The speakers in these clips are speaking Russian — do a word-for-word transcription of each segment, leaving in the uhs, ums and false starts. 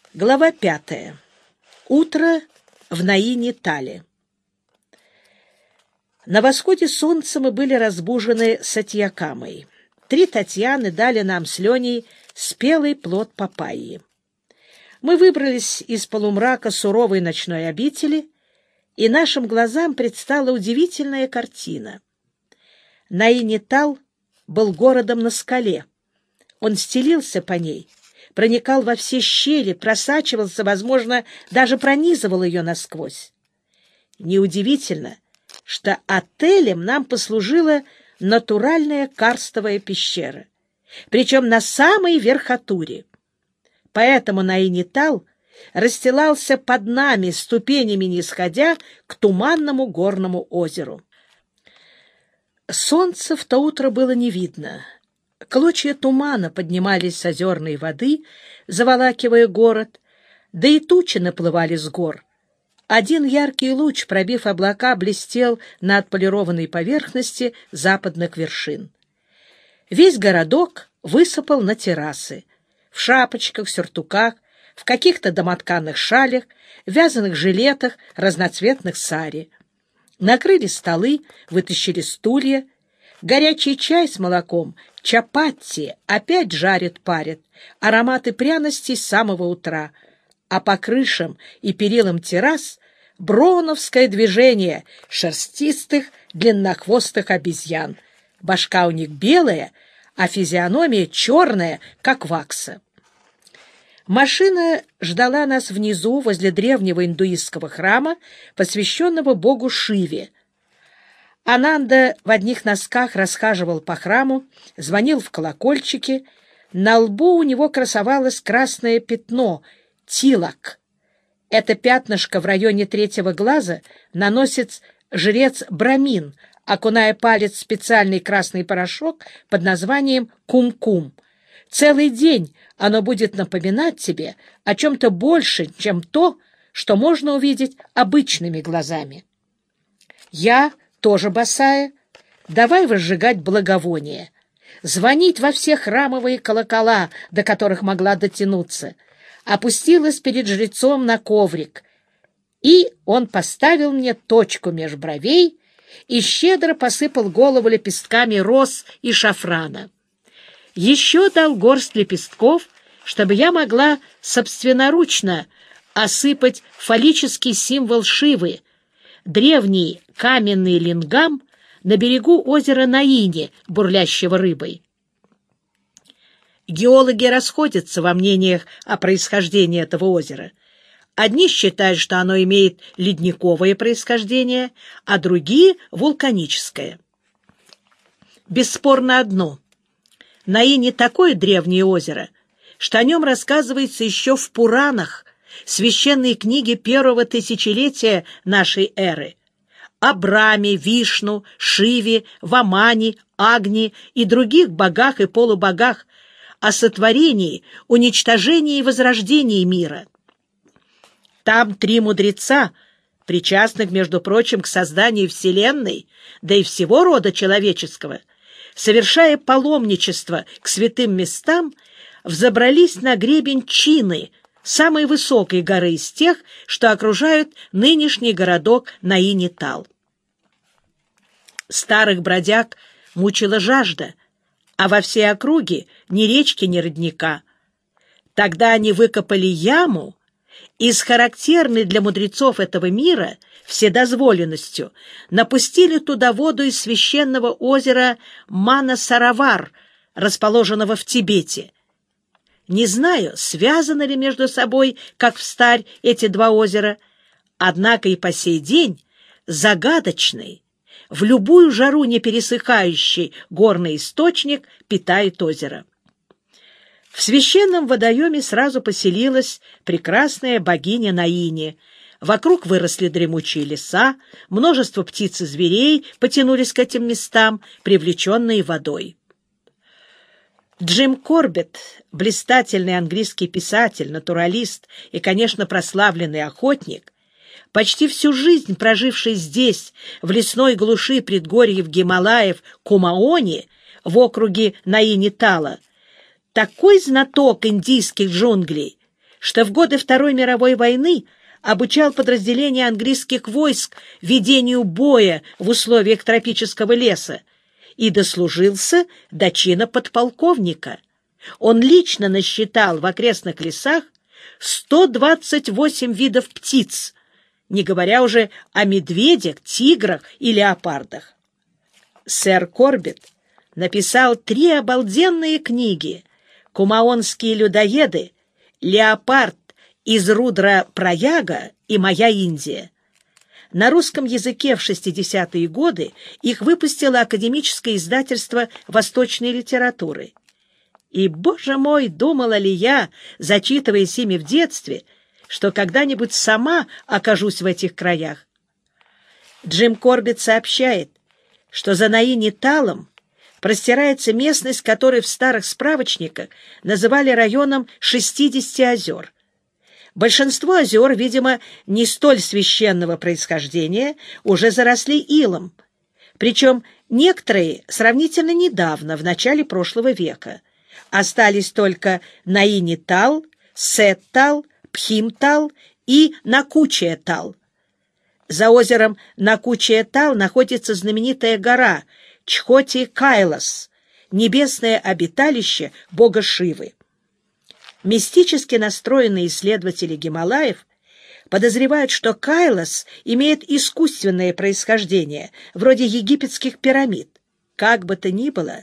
Глава пятая. Утро в Наини-Тале. На восходе солнца мы были разбужены Сатьякамой. Три Татьяны дали нам с Леней спелый плод папайи. Мы выбрались из полумрака суровой ночной обители, и нашим глазам предстала удивительная картина. Наини-Тал был городом на скале. Он стелился по ней, проникал во все щели, просачивался, возможно, даже пронизывал ее насквозь. Неудивительно, что отелем нам послужила натуральная карстовая пещера, причем на самой верхотуре. Поэтому Наини-Тал расстилался под нами, ступенями нисходя к туманному горному озеру. Солнца в то утро было не видно. Клочья тумана поднимались с озерной воды, заволакивая город, да и тучи наплывали с гор. Один яркий луч, пробив облака, блестел на отполированной поверхности западных вершин. Весь городок высыпал на террасы, в шапочках, сюртуках, в каких-то домотканных шалях, вязаных жилетах, разноцветных сари. Накрыли столы, вытащили стулья. Горячий чай с молоком, чапатти опять жарят-парят, ароматы пряностей с самого утра, а по крышам и перилам террас броуновское движение шерстистых длиннохвостых обезьян. Башка у них белая, а физиономия черная, как вакса. Машина ждала нас внизу, возле древнего индуистского храма, посвященного богу Шиве. Ананда в одних носках расхаживал по храму, звонил в колокольчики. На лбу у него красовалось красное пятно — тилак. Это пятнышко в районе третьего глаза наносит жрец Брамин, окуная палец в специальный красный порошок под названием кум-кум. Целый день оно будет напоминать тебе о чем-то больше, чем то, что можно увидеть обычными глазами. Я, тоже босая, давай возжигать благовония, звонить во все храмовые колокола, до которых могла дотянуться, опустилась перед жрецом на коврик, и он поставил мне точку меж бровей и щедро посыпал голову лепестками роз и шафрана. Еще дал горсть лепестков, чтобы я могла собственноручно осыпать фаллический символ Шивы, древний каменный лингам на берегу озера Наини, бурлящего рыбой. Геологи расходятся во мнениях о происхождении этого озера. Одни считают, что оно имеет ледниковое происхождение, а другие — вулканическое. Бесспорно одно — Наини такое древнее озеро, что о нем рассказывается еще в Пуранах, священной книге первого тысячелетия нашей эры, о Браме, Вишну, Шиве, Вамане, Агни и других богах и полубогах, о сотворении, уничтожении и возрождении мира. Там три мудреца, причастных, между прочим, к созданию Вселенной, да и всего рода человеческого, совершая паломничество к святым местам, взобрались на гребень Чины, самой высокой горы из тех, что окружают нынешний городок Наини-Тал. Старых бродяг мучила жажда, а во всей округе ни речки, ни родника. Тогда они выкопали яму и с характерной для мудрецов этого мира вседозволенностью напустили туда воду из священного озера Манасаравар, расположенного в Тибете. Не знаю, связаны ли между собой, как встарь, эти два озера, однако и по сей день загадочный, в любую жару не пересыхающий горный источник питает озеро. В священном водоеме сразу поселилась прекрасная богиня Наини. Вокруг выросли дремучие леса, множество птиц и зверей потянулись к этим местам, привлеченные водой. Джим Корбетт, блистательный английский писатель, натуралист и, конечно, прославленный охотник, почти всю жизнь проживший здесь, в лесной глуши предгорьев Гималаев Кумаони, в округе Наини-Тала, такой знаток индийских джунглей, что в годы Второй мировой войны обучал подразделения английских войск ведению боя в условиях тропического леса и дослужился до чина подполковника. Он лично насчитал в окрестных лесах сто двадцать восемь видов птиц, не говоря уже о медведях, тиграх и леопардах. Сэр Корбет написал три обалденные книги: «Кумаонские людоеды», «Леопард из Рудра-Праяга» и «Моя Индия». На русском языке в шестидесятые годы их выпустило академическое издательство «Восточной литературы». И, боже мой, думала ли я, зачитываясь ими в детстве, что когда-нибудь сама окажусь в этих краях? Джим Корбет сообщает, что за Наини-Талом простирается местность, которую в старых справочниках называли районом шестидесяти озер. Большинство озер, видимо, не столь священного происхождения, уже заросли илом, причем некоторые сравнительно недавно, в начале прошлого века. Остались только Наини-Тал, Сет-Тал, Пхим-Тал и Накучия-Тал. За озером Накучия-Тал находится знаменитая гора Чхоти-Кайлас, небесное обиталище бога Шивы. Мистически настроенные исследователи Гималаев подозревают, что Кайлас имеет искусственное происхождение, вроде египетских пирамид. Как бы то ни было,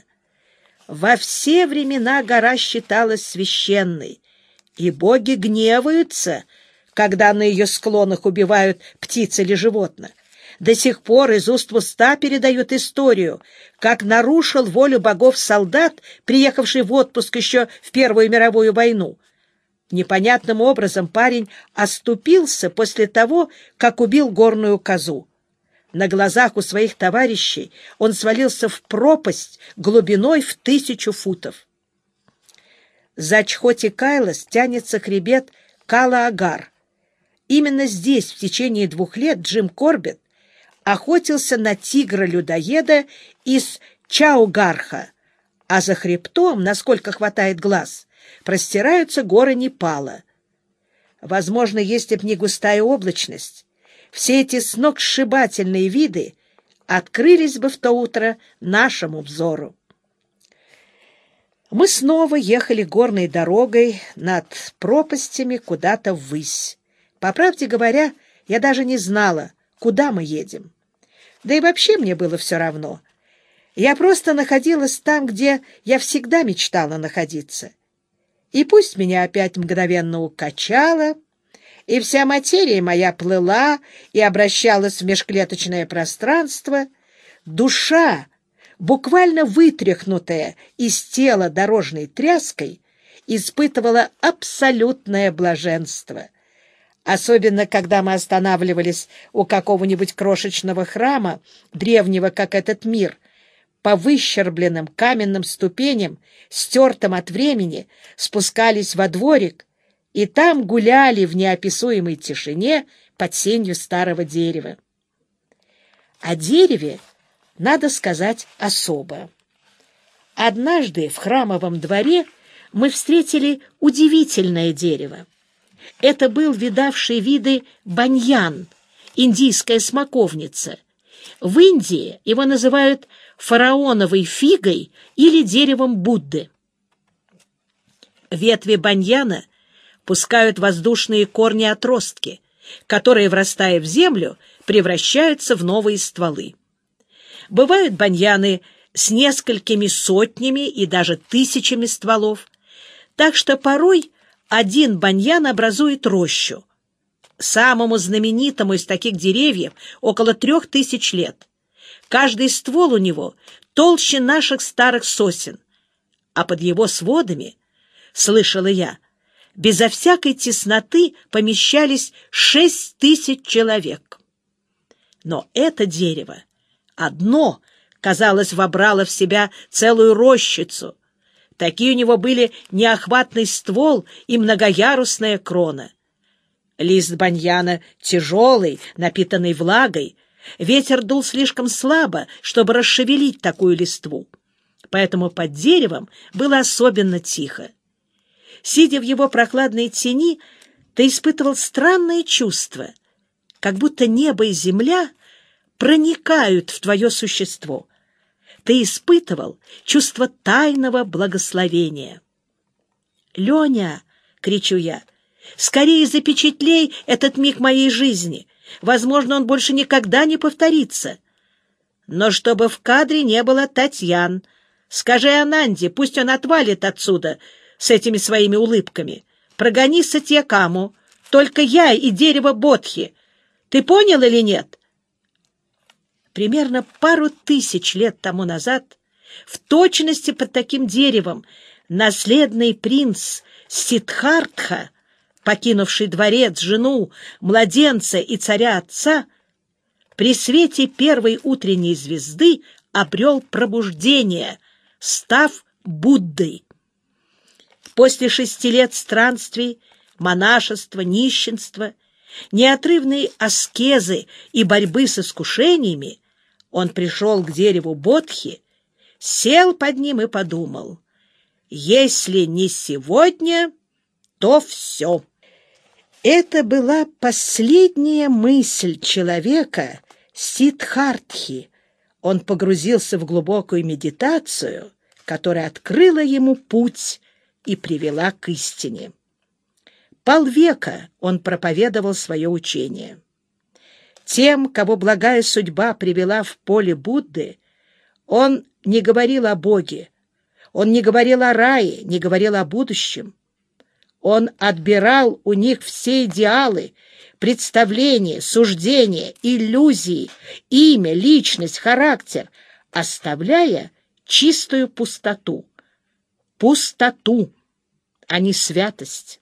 во все времена гора считалась священной, и боги гневаются, когда на ее склонах убивают птиц или животных. До сих пор из уст в уста передают историю, как нарушил волю богов солдат, приехавший в отпуск еще в Первую мировую войну. Непонятным образом парень оступился после того, как убил горную козу. На глазах у своих товарищей он свалился в пропасть глубиной в тысячу футов. За Чхоти-Кайлас тянется хребет Кала-Агар. Именно здесь в течение двух лет Джим Корбет охотился на тигра-людоеда из Чаугарха, а за хребтом, насколько хватает глаз, простираются горы Непала. Возможно, если б не густая облачность, все эти сногсшибательные виды открылись бы в то утро нашему взору. Мы снова ехали горной дорогой над пропастями куда-то ввысь. По правде говоря, я даже не знала, куда мы едем. Да и вообще мне было все равно. Я просто находилась там, где я всегда мечтала находиться. И пусть меня опять мгновенно укачало, и вся материя моя плыла и обращалась в межклеточное пространство, душа, буквально вытряхнутая из тела дорожной тряской, испытывала абсолютное блаженство. Особенно, когда мы останавливались у какого-нибудь крошечного храма, древнего, как этот мир, по выщербленным каменным ступеням, стертым от времени, спускались во дворик, и там гуляли в неописуемой тишине под сенью старого дерева. О дереве надо сказать особо. Однажды в храмовом дворе мы встретили удивительное дерево. Это был видавший виды баньян, индийская смоковница. В Индии его называют фараоновой фигой или деревом Будды. Ветви баньяна пускают воздушные корни-отростки, которые, врастая в землю, превращаются в новые стволы. Бывают баньяны с несколькими сотнями и даже тысячами стволов, так что порой один баньян образует рощу. Самому знаменитому из таких деревьев около трех тысяч лет. Каждый ствол у него толще наших старых сосен, а под его сводами, слышала я, безо всякой тесноты помещались шесть тысяч человек. Но это дерево одно, казалось, вобрало в себя целую рощицу. Такие у него были неохватный ствол и многоярусная крона. Лист баньяна тяжелый, напитанный влагой. Ветер дул слишком слабо, чтобы расшевелить такую листву. Поэтому под деревом было особенно тихо. Сидя в его прохладной тени, ты испытывал странное чувство, как будто небо и земля проникают в твое существо. Ты испытывал чувство тайного благословения. «Леня!» — кричу я. «Скорее запечатлей этот миг моей жизни. Возможно, он больше никогда не повторится. Но чтобы в кадре не было Татьян, скажи Ананде, пусть он отвалит отсюда с этими своими улыбками. Прогони Сатьякаму, только я и дерево Бодхи. Ты понял или нет?» Примерно пару тысяч лет тому назад, в точности под таким деревом, наследный принц Сиддхартха, покинувший дворец, жену, младенца и царя-отца, при свете первой утренней звезды обрел пробуждение, став Буддой. После шести лет странствий, монашества, нищенства, неотрывной аскезы и борьбы с искушениями, он пришел к дереву Бодхи, сел под ним и подумал: «Если не сегодня, то все». Это была последняя мысль человека Сиддхартхи. Он погрузился в глубокую медитацию, которая открыла ему путь и привела к истине. Полвека он проповедовал свое учение. Тем, кого благая судьба привела в поле Будды, он не говорил о Боге, он не говорил о рае, не говорил о будущем. Он отбирал у них все идеалы, представления, суждения, иллюзии, имя, личность, характер, оставляя чистую пустоту. Пустоту, а не святость.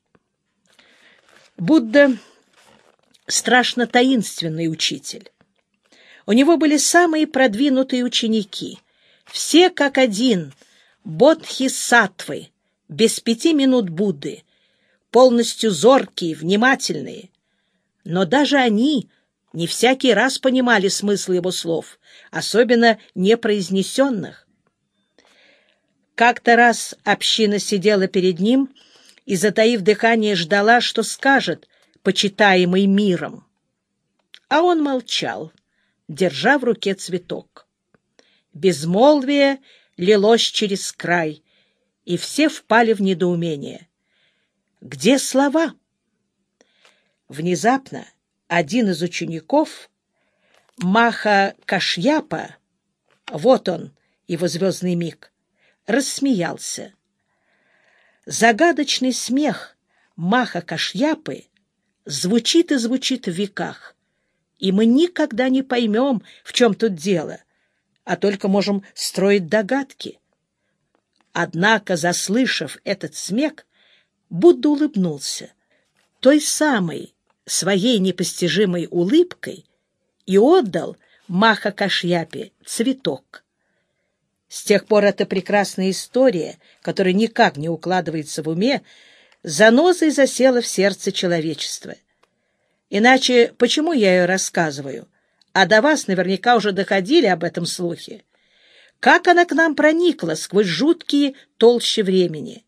Будда — страшно таинственный учитель. У него были самые продвинутые ученики, все как один, бодхисаттвы, без пяти минут Будды, полностью зоркие, внимательные. Но даже они не всякий раз понимали смысл его слов, особенно непроизнесенных. Как-то раз община сидела перед ним и, затаив дыхание, ждала, что скажет почитаемый миром. А он молчал, держа в руке цветок. Безмолвие лилось через край, и все впали в недоумение. Где слова? Внезапно один из учеников, Маха Кашьяпа, вот он, его звездный миг, рассмеялся. Загадочный смех Маха Кашьяпы звучит и звучит в веках, и мы никогда не поймем, в чем тут дело, а только можем строить догадки. Однако, заслышав этот смех, Будда улыбнулся той самой своей непостижимой улыбкой и отдал Маха Кашьяпе цветок. С тех пор эта прекрасная история, которая никак не укладывается в уме, занозой засела в сердце человечества. Иначе почему я ее рассказываю? А до вас наверняка уже доходили об этом слухи. Как она к нам проникла сквозь жуткие толщи времени?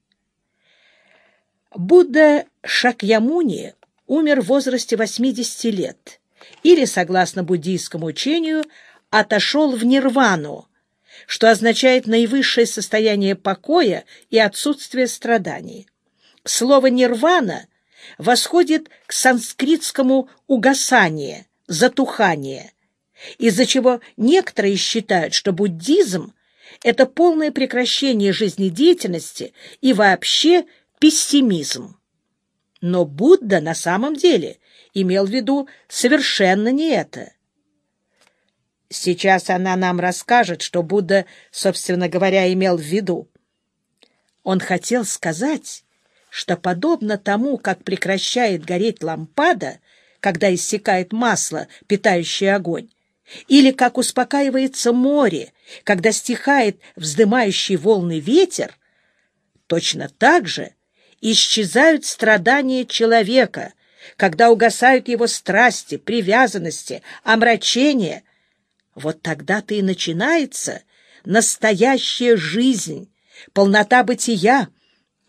Будда Шакьямуни умер в возрасте восьмидесяти лет или, согласно буддийскому учению, отошел в нирвану, что означает наивысшее состояние покоя и отсутствие страданий. Слово «нирвана» восходит к санскритскому «угасание», «затухание», из-за чего некоторые считают, что буддизм — это полное прекращение жизнедеятельности и вообще пессимизм. Но Будда на самом деле имел в виду совершенно не это. Сейчас она нам расскажет, что Будда, собственно говоря, имел в виду. Он хотел сказать, что подобно тому, как прекращает гореть лампада, когда иссякает масло, питающее огонь, или как успокаивается море, когда стихает вздымающий волны ветер, точно так же исчезают страдания человека, когда угасают его страсти, привязанности, омрачения. Вот тогда-то и начинается настоящая жизнь, полнота бытия,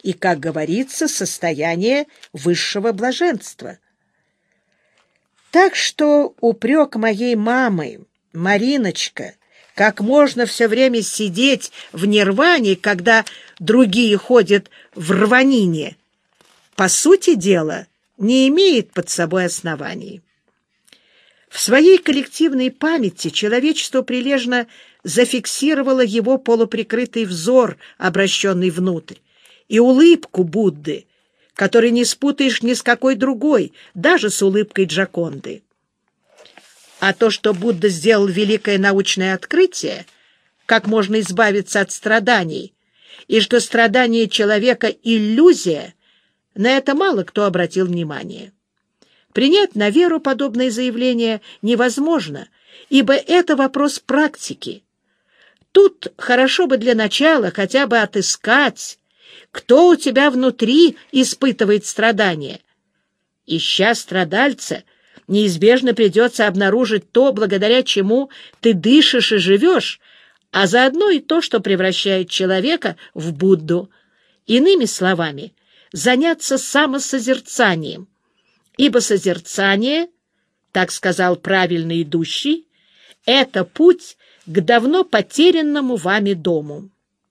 и, как говорится, состояние высшего блаженства. Так что упрек моей мамы, Мариночка, как можно все время сидеть в нирване, когда другие ходят в рванине, по сути дела, не имеет под собой оснований. В своей коллективной памяти человечество прилежно зафиксировало его полуприкрытый взор, обращенный внутрь, и улыбку Будды, которой не спутаешь ни с какой другой, даже с улыбкой Джоконды. А то, что Будда сделал великое научное открытие, как можно избавиться от страданий, и что страдание человека — иллюзия, на это мало кто обратил внимание. Принять на веру подобное заявление невозможно, ибо это вопрос практики. Тут хорошо бы для начала хотя бы отыскать, кто у тебя внутри испытывает страдания. Ища страдальца, неизбежно придется обнаружить то, благодаря чему ты дышишь и живешь, а заодно и то, что превращает человека в Будду. Иными словами, заняться самосозерцанием, ибо созерцание, так сказал правильно идущий, это путь к давно потерянному вами дому.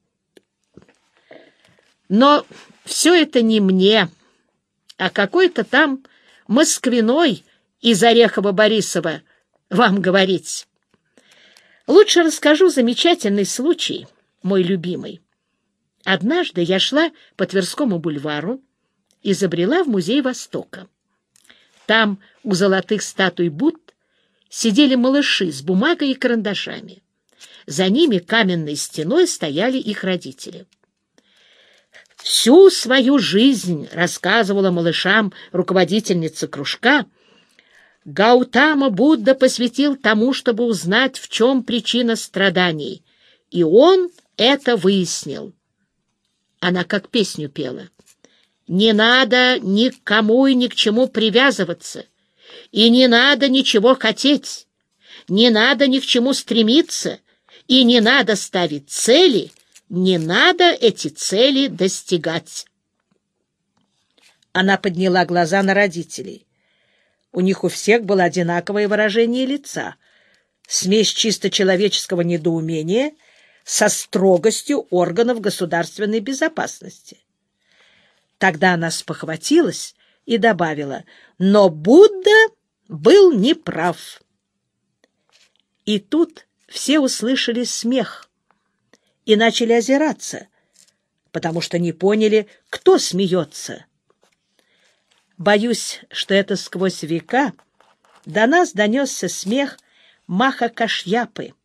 Но все это не мне, а какой-то там Москвиной из Орехово-Борисова вам говорить. Лучше расскажу замечательный случай, мой любимый. Однажды я шла по Тверскому бульвару и забрела в Музей Востока. Там у золотых статуй Будд сидели малыши с бумагой и карандашами. За ними каменной стеной стояли их родители. Всю свою жизнь, рассказывала малышам руководительница кружка, Гаутама Будда посвятил тому, чтобы узнать, в чем причина страданий, и он это выяснил. Она как песню пела. Не надо ни к кому и ни к чему привязываться, и не надо ничего хотеть, не надо ни к чему стремиться, и не надо ставить цели, не надо эти цели достигать. Она подняла глаза на родителей. У них у всех было одинаковое выражение лица, смесь чисто человеческого недоумения со строгостью органов государственной безопасности. Тогда она спохватилась и добавила: «Но Будда был неправ». И тут все услышали смех и начали озираться, потому что не поняли, кто смеется. Боюсь, что это сквозь века до нас донесся смех Маха Кашьяпы,